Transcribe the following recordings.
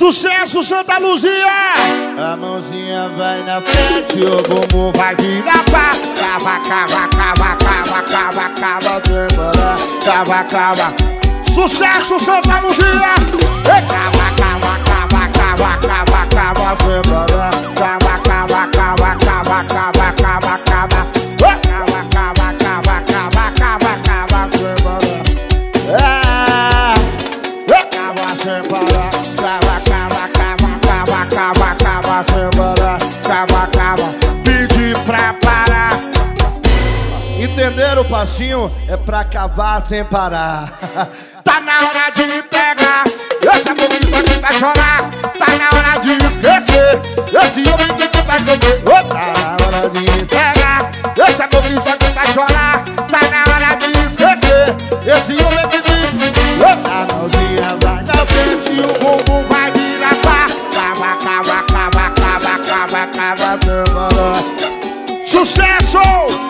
Sucesso, Santa Luzia! A mãozinha vai na frente, o bumbum vai virar pá. Cava, cava, cava, cava, cava, cava, cava, cava. Sucesso, Santa Luzia! Cava, cava, cava, cava, cava, cava, cava, cava, cava, cava, cava, cava, cava. Cava, cava, cava, cava, cava, cava, cava, sem parar. Cava, cava, cava, cava, cava, cava, sem parar. Cava, cava, pedi pra parar. Entenderam o passinho? É pra cavar sem parar. Tá na hora de pegar essa boquinha que vai chorar. Tá na hora de esquecer esse homem que vai comer. Tá na hora de pegar essa boquinha que vai chorar. Tá na hora de esquecer esse homem que diz. A mãozinha vai na frente e o bumbum vai virar pá. Cava, cava, cava, cava, cava, cava, cava. Sucesso!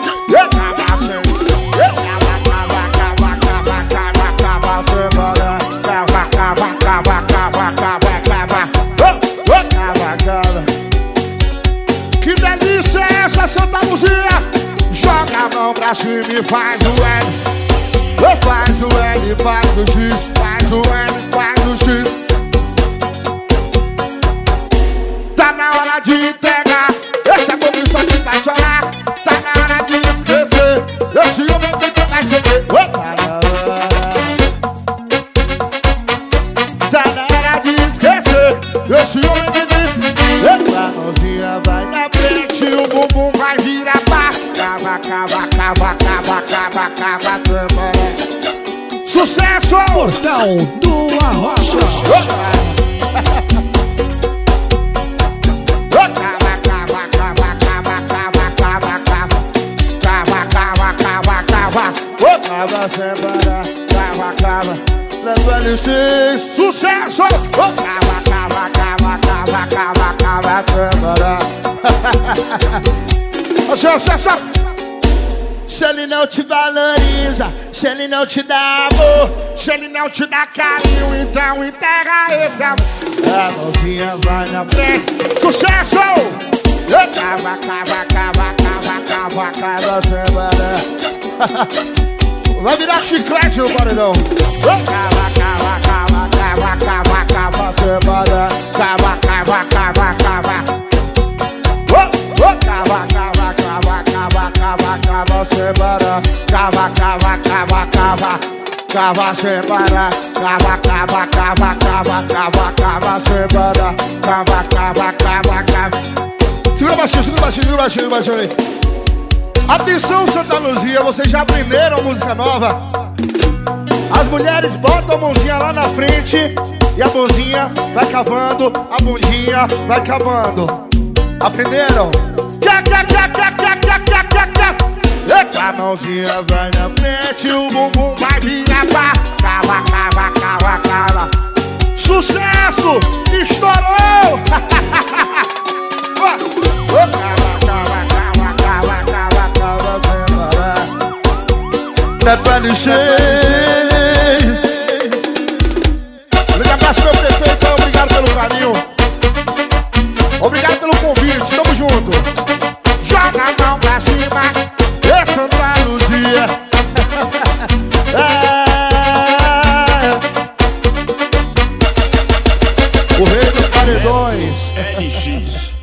Que delícia é essa, Santa Luzia? Joga a mão pra cima e faz o L. Faz o L, faz o X. Faz o L, faz o X. Tá na hora de pegar essa bobiça que vai chorar. Tá na hora de esquecer esse homem que vai chover. Tá na hora de esquecer esse homem que diz. A mãozinha vai na frente e o bumbum vai virar pá. Cava, cava, cava, cava, cava, cava, cava. Sucesso! Portal do Arrocha. Cava, cava, cava, cava, cava, cava, cava. Cava, cava, cava, cava. Cava, sem parar. Cava, cava. Prevalece. Sucesso! Cava, cava, cava, cava, cava, cava, cava. Sucesso! Se ele não te valoriza, se ele não te dá amor, se ele não te dá carinho, então enterra esse amor. A mãozinha vai na frente. Sucesso! Cava, cava, cava, cava, cava, cava, semana. Vai virar chiclete no paredão. Cava, cava, cava, cava, cava, cava, semana. Cava, cava, cava, cava. Cava, cava, cava, cava, cava, cava, semana. Cava, cava, cava, cava. Cava, semana. Cava, cava, cava, cava, cava, cava, semana. Cava, cava, cava, cava. Segura baixinho, segura baixinho, segura baixinho, segura baixinho aí. Atenção, Santa Luzia, vocês já aprenderam música nova? As mulheres botam a mãozinha lá na frente e a mãozinha vai cavando, a bundinha vai cavando. Aprenderam? A mãozinha vai na frente, o bumbum vai virar pá. Cava, cava, cava, cava. Sucesso! Estourou! Pepe 6. Grande abraço, meu prefeito, obrigado pelo carinho. Obrigado pelo convite, tamo junto. Joga a mão pra cima, é Santa Luzia. O rei dos paredões. LX.